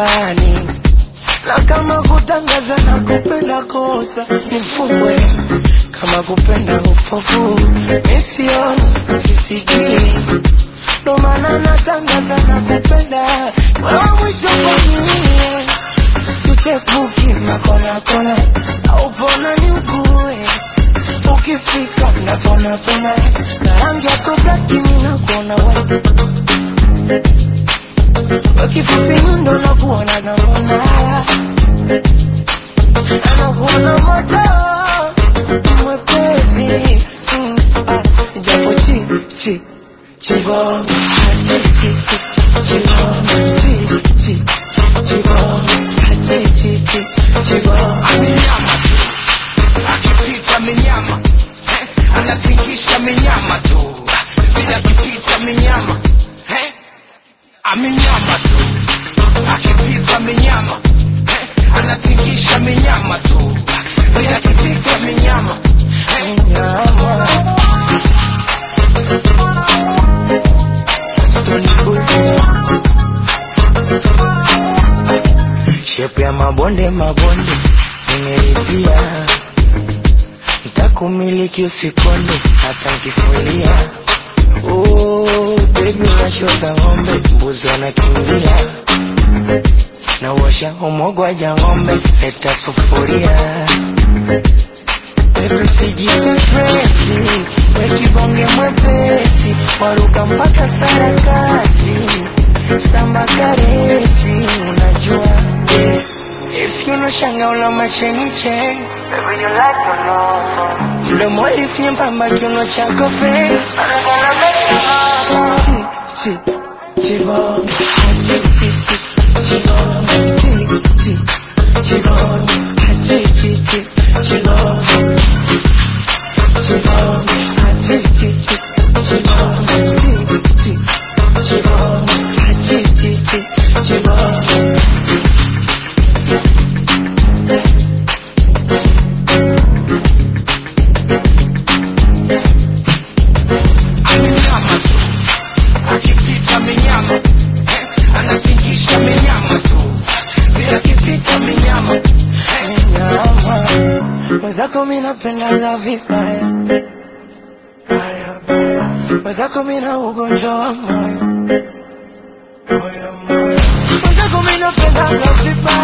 chumbani. Na kama kutangaza na kupenda kosa nifungwe, kama kupenda upofu nisione sisikii. Ndo maana natangaza na kupenda wewe mwisho kwa mie. Sichepuki makona kona au pona ni ugue. Ukifika napona pona na rangi yako blaki mina kuona white. Wakifupi ndo nakuona namona anakuona moto mwepesi. Japo chibom chibom amenyama tu, akipita amenyama, anatingisha amenyama tu, bila kipita amenyama, amenyama tu, akipita amenyama, anatingisha amenyama tu, bila kipita amenyama, shepu ya mabonde nimelipia. Nitakumiliki usikonde hata nkifulia. Oh baby unashota ngombe, mbuzi wanakimbia. Na uosha umogwaja ngombe, leta sufuria. Baby sijipe stresi, wekibonge mwepesi. Waruka mpaka sarakasi, samba kareti unajua. If you no shanga ula macheniche, baby you like to know. Ule mwali sinyempamba kiuno chako fe. Anagana meki chibom Wazako mina penda la vibaya, baya baya. Wazako mina ugonjwa wa moyo, moyo moyo. Wazako mina penda la vibaya.